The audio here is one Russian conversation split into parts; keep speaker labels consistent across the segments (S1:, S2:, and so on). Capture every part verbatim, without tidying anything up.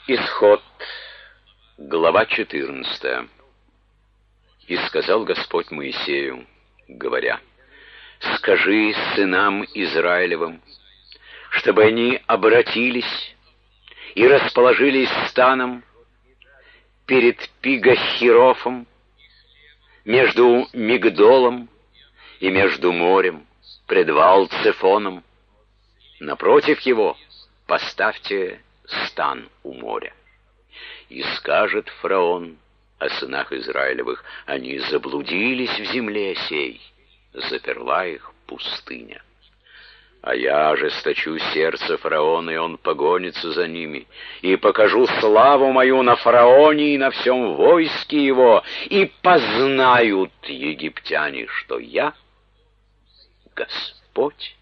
S1: Исход, глава четырнадцатая. «И сказал Господь Моисею, говоря: скажи сынам Израилевым, чтобы они обратились и расположились станом перед Пигахирофом, между Мигдолом и между морем, пред Ваал-Цефоном. Напротив его поставьте стан у моря. И скажет фараон о сынах Израилевых: они заблудились в земле сей, заперла их пустыня. А я ожесточу сердце фараона, и он погонится за ними, и покажу славу мою на фараоне и на всем войске его, и познают египтяне, что я Господь».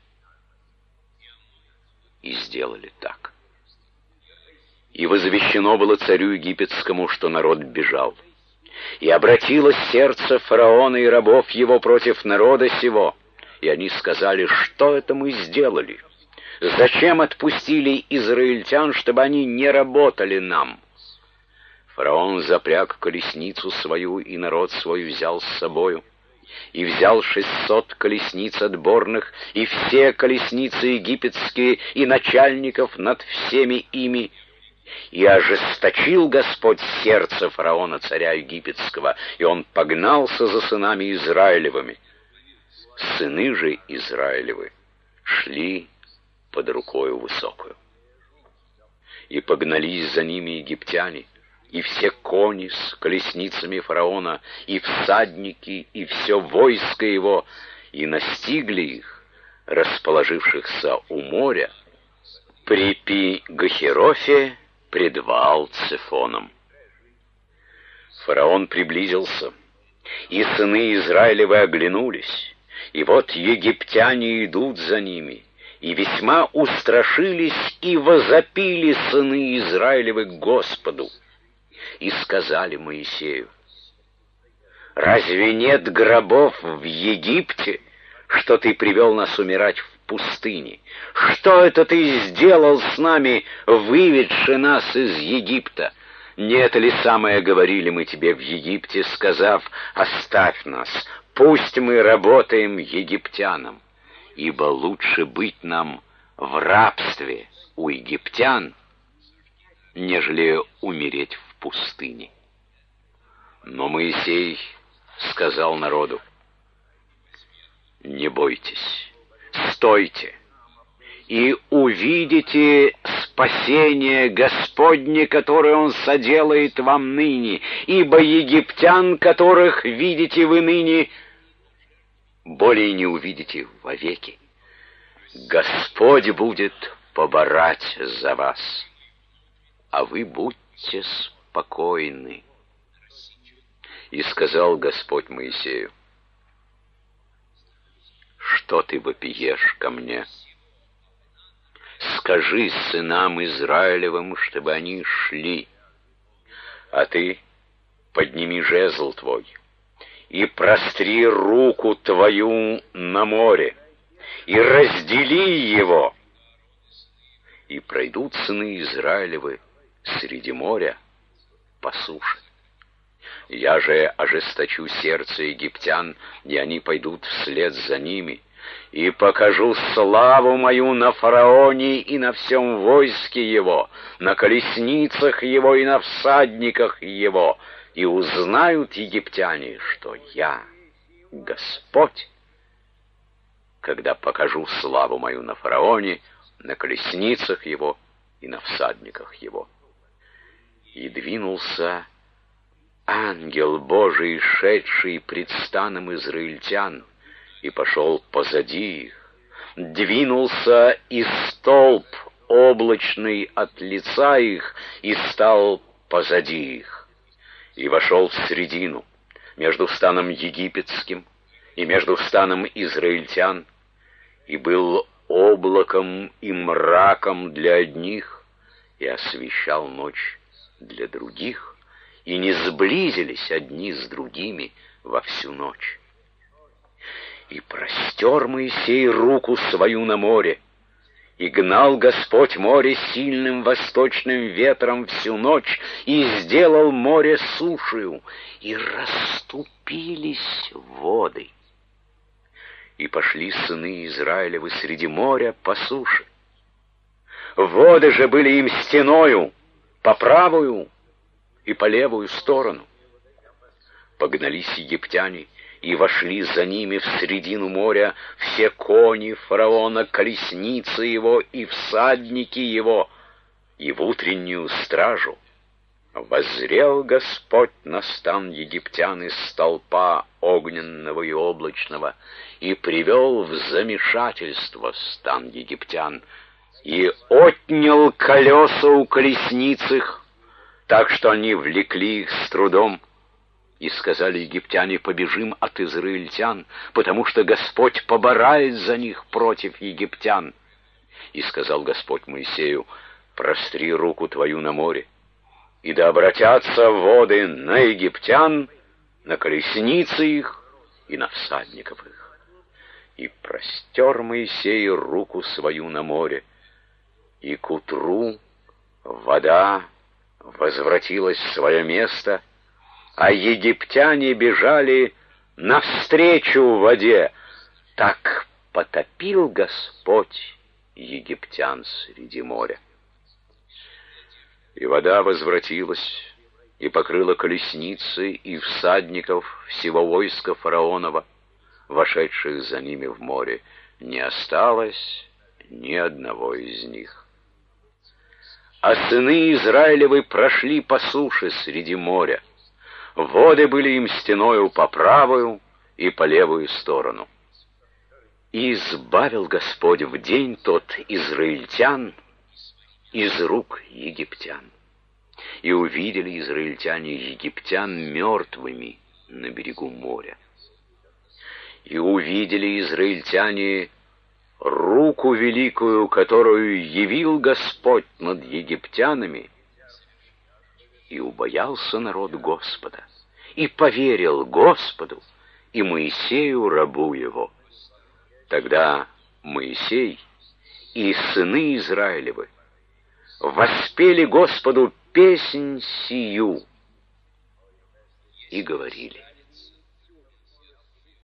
S1: И сделали так. И возвещено было царю египетскому, что народ бежал. И обратилось сердце фараона и рабов его против народа сего. И они сказали: что это мы сделали? Зачем отпустили израильтян, чтобы они не работали нам? Фараон запряг колесницу свою, и народ свой взял с собою. И взял шестьсот колесниц отборных, и все колесницы египетские, и начальников над всеми ими. И ожесточил Господь сердце фараона, царя египетского, и он погнался за сынами Израилевыми. Сыны же Израилевы шли под рукою высокую. И погнались за ними египтяне, и все кони с колесницами фараона, и всадники, и все войско его, и настигли их, расположившихся у моря, при Пи-Гахирофе пред Ваал-Цефоном. Фараон приблизился, и сыны Израилевы оглянулись, и вот египтяне идут за ними, и весьма устрашились, и возопили сыны Израилевы к Господу. И сказали Моисею: разве нет гробов в Египте, что ты привел нас умирать в пустыне? Что это ты сделал с нами, выведши нас из Египта? Не это ли самое говорили мы тебе в Египте, сказав: оставь нас, пусть мы работаем египтянам, ибо лучше быть нам в рабстве у египтян, нежели умереть в пустыне. Но Моисей сказал народу: не бойтесь, стойте, и увидите спасение Господне, которое Он соделает вам ныне, ибо египтян, которых видите вы ныне, более не увидите вовеки. Господь будет поборать за вас, а вы будьте спокойны. И сказал Господь Моисею: что ты вопиешь ко мне? Скажи сынам Израилевым, чтобы они шли, а ты подними жезл твой и простри руку твою на море, и раздели его, и пройдут сыны Израилевы среди моря по суше. Я же ожесточу сердце египтян, и они пойдут вслед за ними, и покажу славу мою на фараоне и на всем войске его, на колесницах его и на всадниках его, и узнают египтяне, что я Господь, когда покажу славу мою на фараоне, на колесницах его и на всадниках его». И двинулся ангел Божий, шедший пред станом израильтян, и пошел позади их. Двинулся и столб облачный от лица их, и стал позади их. И вошел в средину, между станом египетским и между станом израильтян, и был облаком и мраком для одних, и освещал ночь для других, и не сблизились одни с другими во всю ночь. И простер Моисей руку свою на море, И гнал Господь море сильным восточным ветром всю ночь, и сделал море сушею, и расступились воды. И пошли сыны Израилевы среди моря по суше. Воды же были им стеною по правую и по левую сторону. Погнались египтяне, и вошли за ними в средину моря все кони фараона, колесницы его и всадники его, и в утреннюю стражу. Воззрел Господь на стан египтян из столпа огненного и облачного, и привел в замешательство стан египтян, и отнял колеса у колесниц их, так что они влекли их с трудом. И сказали египтяне: побежим от израильтян, потому что Господь поборает за них против египтян. И сказал Господь Моисею: простри руку твою на море, и да обратятся воды на египтян, на колесницы их и на всадников их. И простер Моисей руку свою на море, и к утру вода возвратилась в свое место, а египтяне бежали навстречу в воде. Так потопил Господь египтян среди моря. И вода возвратилась и покрыла колесницы и всадников всего войска фараонова, вошедших за ними в море. Не осталось ни одного из них. А сыны Израилевы прошли по суше среди моря. Воды были им стеною по правую и по левую сторону. И избавил Господь в день тот израильтян из рук египтян. И увидели израильтяне египтян мертвыми на берегу моря. И увидели израильтяне руку великую, которую явил Господь над египтянами, и убоялся народ Господа, и поверил Господу и Моисею, рабу его. Тогда Моисей и сыны Израилевы воспели Господу песнь сию и говорили: